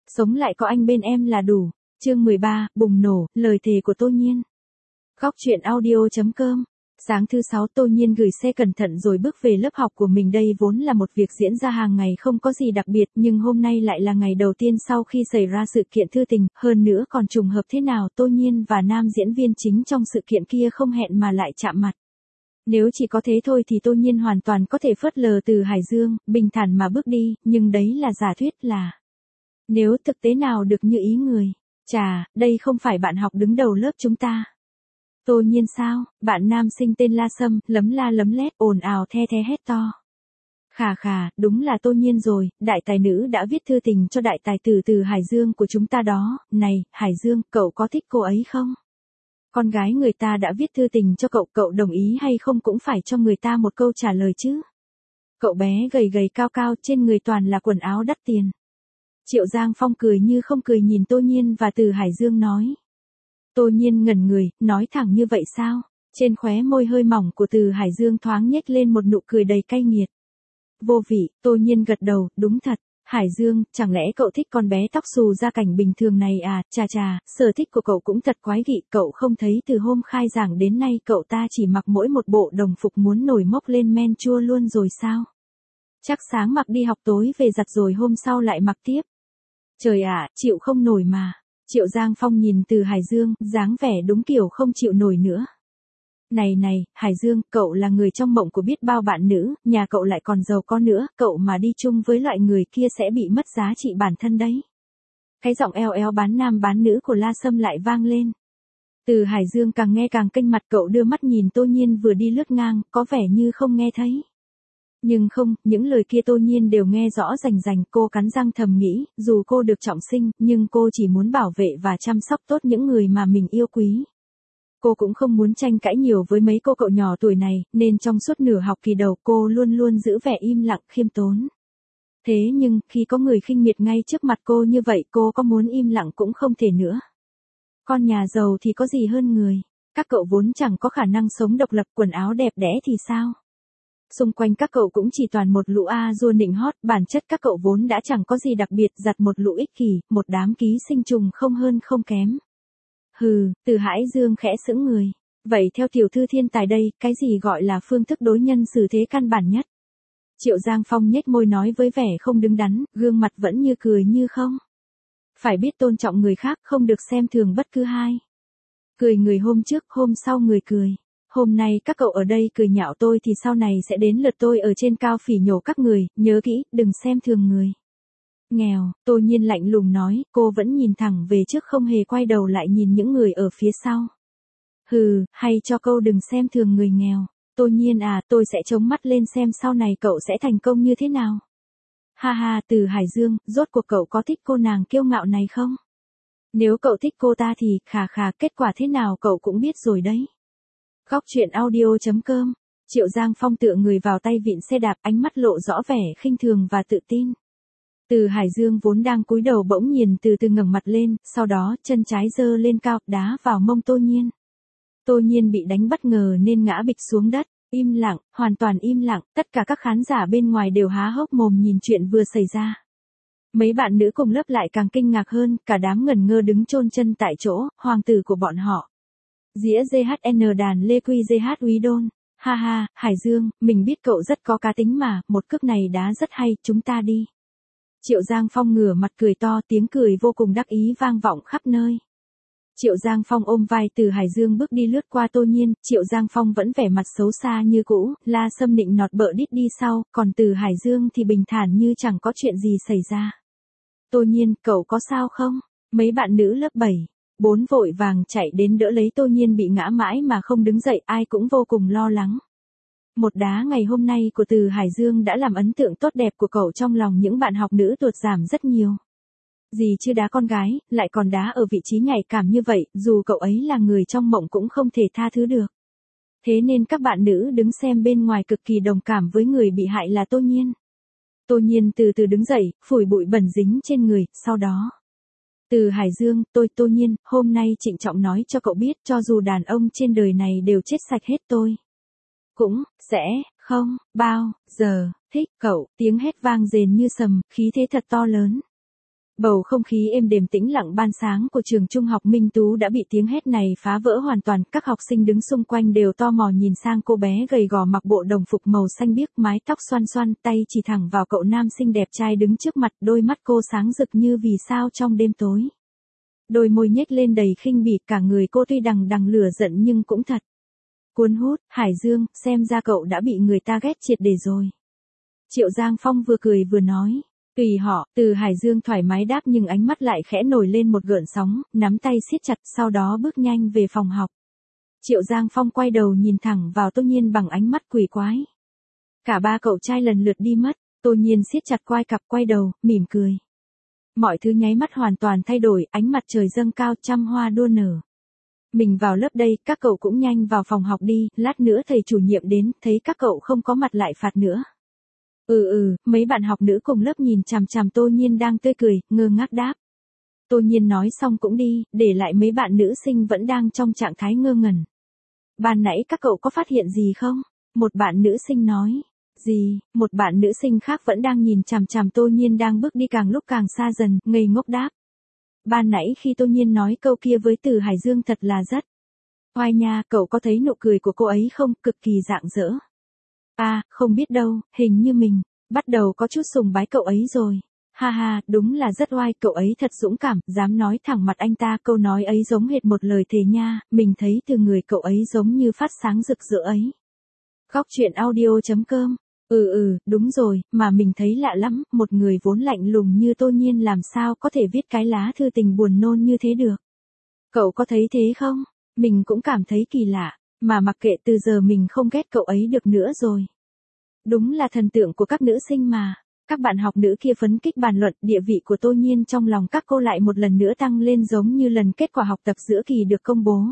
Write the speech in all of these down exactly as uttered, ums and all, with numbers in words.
Sống lại có anh bên em là đủ. Chương mười ba, bùng nổ, lời thề của Tô Nhiên. Góc truyện audio chấm com. Sáng thứ sáu Tô Nhiên gửi xe cẩn thận rồi bước về lớp học của mình. Đây vốn là một việc diễn ra hàng ngày không có gì đặc biệt, nhưng hôm nay lại là ngày đầu tiên sau khi xảy ra sự kiện thư tình, hơn nữa còn trùng hợp thế nào Tô Nhiên và nam diễn viên chính trong sự kiện kia không hẹn mà lại chạm mặt. Nếu chỉ có thế thôi thì Tô Nhiên hoàn toàn có thể phớt lờ Từ Hải Dương, bình thản mà bước đi, nhưng đấy là giả thuyết là. Nếu thực tế nào được như ý người. Chà, đây không phải bạn học đứng đầu lớp chúng ta. Tô Nhiên sao? Bạn nam sinh tên La Sâm, lấm la lấm lét, ồn ào the the hét to. Khà khà, đúng là Tô Nhiên rồi, đại tài nữ đã viết thư tình cho đại tài tử Từ Hải Dương của chúng ta đó. Này, Hải Dương, cậu có thích cô ấy không? Con gái người ta đã viết thư tình cho cậu, cậu đồng ý hay không cũng phải cho người ta một câu trả lời chứ. Cậu bé gầy gầy cao cao, trên người toàn là quần áo đắt tiền. Triệu Giang Phong cười như không cười nhìn Tô Nhiên và Từ Hải Dương nói. Tô Nhiên ngẩn người, nói thẳng như vậy sao? Trên khóe môi hơi mỏng của Từ Hải Dương thoáng nhếch lên một nụ cười đầy cay nghiệt. Vô vị, Tô Nhiên gật đầu, đúng thật. Hải Dương, chẳng lẽ cậu thích con bé tóc xù gia cảnh bình thường này à? Chà chà, sở thích của cậu cũng thật quái dị, cậu không thấy từ hôm khai giảng đến nay cậu ta chỉ mặc mỗi một bộ đồng phục muốn nổi mốc lên men chua luôn rồi sao? Chắc sáng mặc đi học tối về giặt rồi hôm sau lại mặc tiếp. Trời ạ, chịu không nổi mà. Triệu Giang Phong nhìn Từ Hải Dương, dáng vẻ đúng kiểu không chịu nổi nữa. Này này, Hải Dương, cậu là người trong mộng của biết bao bạn nữ, nhà cậu lại còn giàu có nữa, cậu mà đi chung với loại người kia sẽ bị mất giá trị bản thân đấy. Cái giọng eo éo bán nam bán nữ của La Sâm lại vang lên. Từ Hải Dương càng nghe càng kênh mặt, cậu đưa mắt nhìn Tô Nhiên vừa đi lướt ngang, có vẻ như không nghe thấy. Nhưng không, những lời kia Tô Nhiên đều nghe rõ rành rành, cô cắn răng thầm nghĩ, dù cô được trọng sinh, nhưng cô chỉ muốn bảo vệ và chăm sóc tốt những người mà mình yêu quý. Cô cũng không muốn tranh cãi nhiều với mấy cô cậu nhỏ tuổi này, nên trong suốt nửa học kỳ đầu cô luôn luôn giữ vẻ im lặng khiêm tốn. Thế nhưng, khi có người khinh miệt ngay trước mặt cô như vậy cô có muốn im lặng cũng không thể nữa. Con nhà giàu thì có gì hơn người, các cậu vốn chẳng có khả năng sống độc lập, quần áo đẹp đẽ thì sao? Xung quanh các cậu cũng chỉ toàn một lũ a dua nịnh hót, bản chất các cậu vốn đã chẳng có gì đặc biệt, giặt một lũ ích kỷ, một đám ký sinh trùng không hơn không kém. Hừ, Từ Hải Dương khẽ sững người. Vậy theo tiểu thư thiên tài đây, cái gì gọi là phương thức đối nhân xử thế căn bản nhất? Triệu Giang Phong nhếch môi nói với vẻ không đứng đắn, gương mặt vẫn như cười như không. Phải biết tôn trọng người khác, không được xem thường bất cứ ai. Cười người hôm trước, hôm sau người cười. Hôm nay các cậu ở đây cười nhạo tôi thì sau này sẽ đến lượt tôi ở trên cao phỉ nhổ các người, nhớ kỹ, đừng xem thường người. Nghèo, Tô Nhiên lạnh lùng nói, cô vẫn nhìn thẳng về trước không hề quay đầu lại nhìn những người ở phía sau. Hừ, hay cho câu đừng xem thường người nghèo. Tô Nhiên à, tôi sẽ chống mắt lên xem sau này cậu sẽ thành công như thế nào. Ha ha, Từ Hải Dương, rốt cuộc cậu có thích cô nàng kiêu ngạo này không? Nếu cậu thích cô ta thì, khà khà, kết quả thế nào cậu cũng biết rồi đấy. Góc truyện audio chấm com. Triệu Giang Phong tựa người vào tay vịn xe đạp, ánh mắt lộ rõ vẻ khinh thường và tự tin. Từ Hải Dương vốn đang cúi đầu bỗng nhiên từ từ ngẩng mặt lên, sau đó chân trái giơ lên cao, đá vào mông Tô Nhiên. Tô Nhiên bị đánh bất ngờ nên ngã bịch xuống đất, im lặng, hoàn toàn im lặng, tất cả các khán giả bên ngoài đều há hốc mồm nhìn chuyện vừa xảy ra. Mấy bạn nữ cùng lớp lại càng kinh ngạc hơn, cả đám ngẩn ngơ đứng chôn chân tại chỗ, hoàng tử của bọn họ. Dĩa giê hát en đàn Lê Quy giê hát Úy Đôn. Ha ha, Hải Dương, mình biết cậu rất có cá tính mà, một cước này đá rất hay, chúng ta đi. Triệu Giang Phong ngửa mặt cười to, tiếng cười vô cùng đắc ý vang vọng khắp nơi. Triệu Giang Phong ôm vai Từ Hải Dương bước đi lướt qua Tô Nhiên, Triệu Giang Phong vẫn vẻ mặt xấu xa như cũ, La Sâm nịnh nọt bợ đít đi sau, còn Từ Hải Dương thì bình thản như chẳng có chuyện gì xảy ra. Tô Nhiên, cậu có sao không? Mấy bạn nữ lớp bảy, bốn vội vàng chạy đến đỡ lấy Tô Nhiên bị ngã mãi mà không đứng dậy, ai cũng vô cùng lo lắng. Một đá ngày hôm nay của Từ Hải Dương đã làm ấn tượng tốt đẹp của cậu trong lòng những bạn học nữ tuột giảm rất nhiều. Gì chứ đá con gái, lại còn đá ở vị trí nhạy cảm như vậy, dù cậu ấy là người trong mộng cũng không thể tha thứ được. Thế nên các bạn nữ đứng xem bên ngoài cực kỳ đồng cảm với người bị hại là Tô Nhiên. Tô Nhiên từ từ đứng dậy, phủi bụi bẩn dính trên người, sau đó. Từ Hải Dương, tôi Tô Nhiên, hôm nay trịnh trọng nói cho cậu biết, cho dù đàn ông trên đời này đều chết sạch hết tôi cũng sẽ không bao giờ thích cậu. Tiếng hét vang rền như sầm, khí thế thật to lớn. Bầu không khí êm đềm tĩnh lặng ban sáng của trường trung học Minh Tú đã bị tiếng hét này phá vỡ hoàn toàn, các học sinh đứng xung quanh đều to mò nhìn sang cô bé gầy gò mặc bộ đồng phục màu xanh biếc, mái tóc xoăn xoăn, tay chỉ thẳng vào cậu nam sinh đẹp trai đứng trước mặt, đôi mắt cô sáng rực như vì sao trong đêm tối. Đôi môi nhếch lên đầy khinh bỉ, cả người cô tuy đằng đằng lửa giận nhưng cũng thật cuốn hút. Hải Dương, xem ra cậu đã bị người ta ghét triệt để rồi. Triệu Giang Phong vừa cười vừa nói. Tùy họ, Từ Hải Dương thoải mái đáp nhưng ánh mắt lại khẽ nổi lên một gợn sóng, nắm tay siết chặt, sau đó bước nhanh về phòng học. Triệu Giang Phong quay đầu nhìn thẳng vào Tô Nhiên bằng ánh mắt quỷ quái. Cả ba cậu trai lần lượt đi mất, Tô Nhiên siết chặt quai cặp quay đầu, mỉm cười. Mọi thứ nháy mắt hoàn toàn thay đổi, ánh mặt trời dâng cao, trăm hoa đua nở. Mình vào lớp đây, các cậu cũng nhanh vào phòng học đi, lát nữa thầy chủ nhiệm đến, thấy các cậu không có mặt lại phạt nữa. Ừ ừ, mấy bạn học nữ cùng lớp nhìn chằm chằm Tô Nhiên đang tươi cười, ngơ ngác đáp. Tô Nhiên nói xong cũng đi, để lại mấy bạn nữ sinh vẫn đang trong trạng thái ngơ ngẩn. Ban nãy các cậu có phát hiện gì không? Một bạn nữ sinh nói. Gì? Một bạn nữ sinh khác vẫn đang nhìn chằm chằm Tô Nhiên đang bước đi càng lúc càng xa dần, ngây ngốc đáp. Ban nãy khi Tô Nhiên nói câu kia với Từ Hải Dương thật là rất oai nha, cậu có thấy nụ cười của cô ấy không, cực kỳ rạng rỡ. À, không biết đâu, hình như mình bắt đầu có chút sùng bái cậu ấy rồi. Ha ha, đúng là rất oai, cậu ấy thật dũng cảm, dám nói thẳng mặt anh ta, câu nói ấy giống hệt một lời thề nha, mình thấy từ người cậu ấy giống như phát sáng rực rỡ ấy. Góc truyện audio chấm com. Ừ ừ, đúng rồi, mà mình thấy lạ lắm, một người vốn lạnh lùng như Tô Nhiên làm sao có thể viết cái lá thư tình buồn nôn như thế được. Cậu có thấy thế không? Mình cũng cảm thấy kỳ lạ, mà mặc kệ, từ giờ mình không ghét cậu ấy được nữa rồi. Đúng là thần tượng của các nữ sinh mà. Các bạn học nữ kia phấn khích bàn luận, địa vị của Tô Nhiên trong lòng các cô lại một lần nữa tăng lên giống như lần kết quả học tập giữa kỳ được công bố.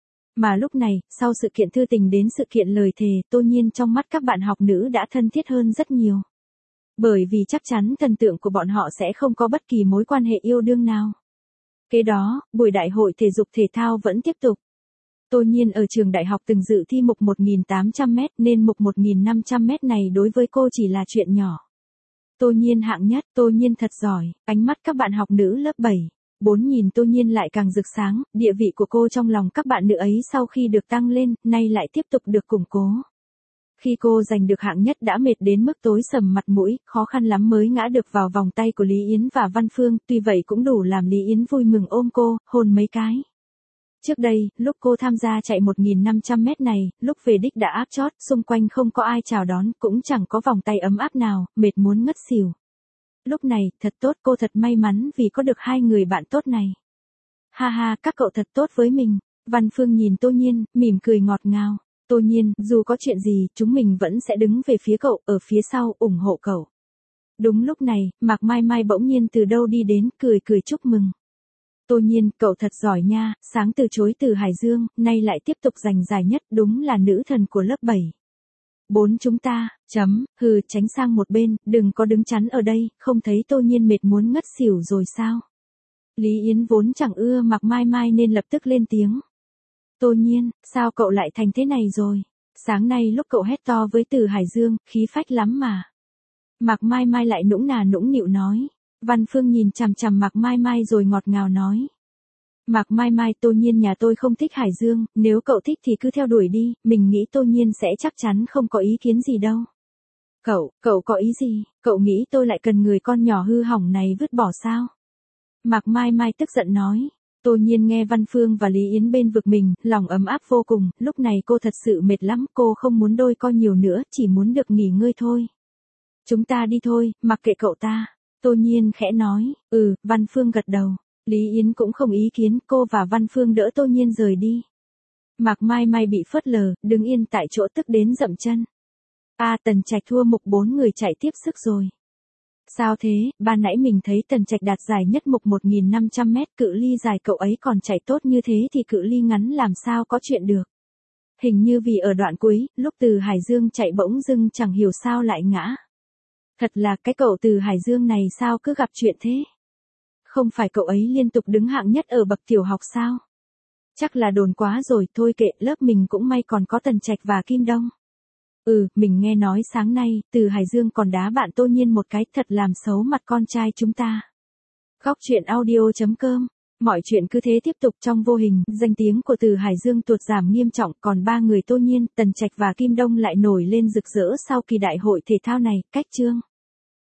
Mà lúc này, sau sự kiện thư tình đến sự kiện lời thề, Tô Nhiên trong mắt các bạn học nữ đã thân thiết hơn rất nhiều. Bởi vì chắc chắn thần tượng của bọn họ sẽ không có bất kỳ mối quan hệ yêu đương nào. Kế đó, buổi đại hội thể dục thể thao vẫn tiếp tục. Tô Nhiên ở trường đại học từng dự thi mục một nghìn tám trăm mét nên mục một nghìn năm trăm mét này đối với cô chỉ là chuyện nhỏ. Tô Nhiên hạng nhất, Tô Nhiên thật giỏi, ánh mắt các bạn học nữ lớp bảy, bốn nhìn Tô Nhiên lại càng rực sáng, địa vị của cô trong lòng các bạn nữ ấy sau khi được tăng lên, nay lại tiếp tục được củng cố. Khi cô giành được hạng nhất đã mệt đến mức tối sầm mặt mũi, khó khăn lắm mới ngã được vào vòng tay của Lý Yến và Văn Phương, tuy vậy cũng đủ làm Lý Yến vui mừng ôm cô, hôn mấy cái. Trước đây, lúc cô tham gia chạy một nghìn năm trăm mét này, lúc về đích đã áp chót, xung quanh không có ai chào đón, cũng chẳng có vòng tay ấm áp nào, mệt muốn ngất xỉu. Lúc này, thật tốt, cô thật may mắn vì có được hai người bạn tốt này. Ha ha, các cậu thật tốt với mình. Văn Phương nhìn Tô Nhiên, mỉm cười ngọt ngào. Tô Nhiên, dù có chuyện gì, chúng mình vẫn sẽ đứng về phía cậu, ở phía sau, ủng hộ cậu. Đúng lúc này, Mạc Mai Mai bỗng nhiên từ đâu đi đến, cười cười chúc mừng. Tô Nhiên, cậu thật giỏi nha, sáng từ chối Từ Hải Dương, nay lại tiếp tục giành giải nhất, đúng là nữ thần của lớp bảy. Bốn chúng ta, chấm, hừ, tránh sang một bên, đừng có đứng chắn ở đây, không thấy Tô Nhiên mệt muốn ngất xỉu rồi sao? Lý Yến vốn chẳng ưa Mạc Mai Mai nên lập tức lên tiếng. Tô Nhiên, sao cậu lại thành thế này rồi? Sáng nay lúc cậu hét to với Từ Hải Dương, khí phách lắm mà. Mạc Mai Mai lại nũng nà nũng nịu nói. Văn Phương nhìn chằm chằm Mạc Mai Mai rồi ngọt ngào nói. Mạc Mai Mai, Tô Nhiên nhà tôi không thích Hải Dương, nếu cậu thích thì cứ theo đuổi đi, mình nghĩ Tô Nhiên sẽ chắc chắn không có ý kiến gì đâu. Cậu, cậu có ý gì, cậu nghĩ tôi lại cần người con nhỏ hư hỏng này vứt bỏ sao? Mạc Mai Mai tức giận nói. Tô Nhiên nghe Văn Phương và Lý Yến bên vực mình, lòng ấm áp vô cùng, lúc này cô thật sự mệt lắm, cô không muốn đôi co nhiều nữa, chỉ muốn được nghỉ ngơi thôi. Chúng ta đi thôi, mặc kệ cậu ta. Tô Nhiên khẽ nói, ừ, Văn Phương gật đầu. Lý Yến cũng không ý kiến, cô và Văn Phương đỡ Tô Nhiên rời đi. Mạc Mai Mai bị phớt lờ, đứng yên tại chỗ tức đến dậm chân. A à, Tần Trạch thua mục bốn người chạy tiếp sức rồi. Sao thế, ban nãy mình thấy Tần Trạch đạt giải nhất mục một nghìn năm trăm mét, cự ly dài cậu ấy còn chạy tốt như thế thì cự ly ngắn làm sao có chuyện được. Hình như vì ở đoạn cuối, lúc Từ Hải Dương chạy bỗng dưng chẳng hiểu sao lại ngã. Thật là cái cậu Từ Hải Dương này sao cứ gặp chuyện thế? Không phải cậu ấy liên tục đứng hạng nhất ở bậc tiểu học sao? Chắc là đồn quá rồi, thôi kệ, lớp mình cũng may còn có Tần Trạch và Kim Đông. Ừ, mình nghe nói sáng nay, Từ Hải Dương còn đá bạn Tô Nhiên một cái, thật làm xấu mặt con trai chúng ta. Khóc chuyện audio chấm com. Mọi chuyện cứ thế tiếp tục trong vô hình, danh tiếng của Từ Hải Dương tuột giảm nghiêm trọng, còn ba người Tô Nhiên, Tần Trạch và Kim Đông lại nổi lên rực rỡ sau kỳ đại hội thể thao này. Cách chương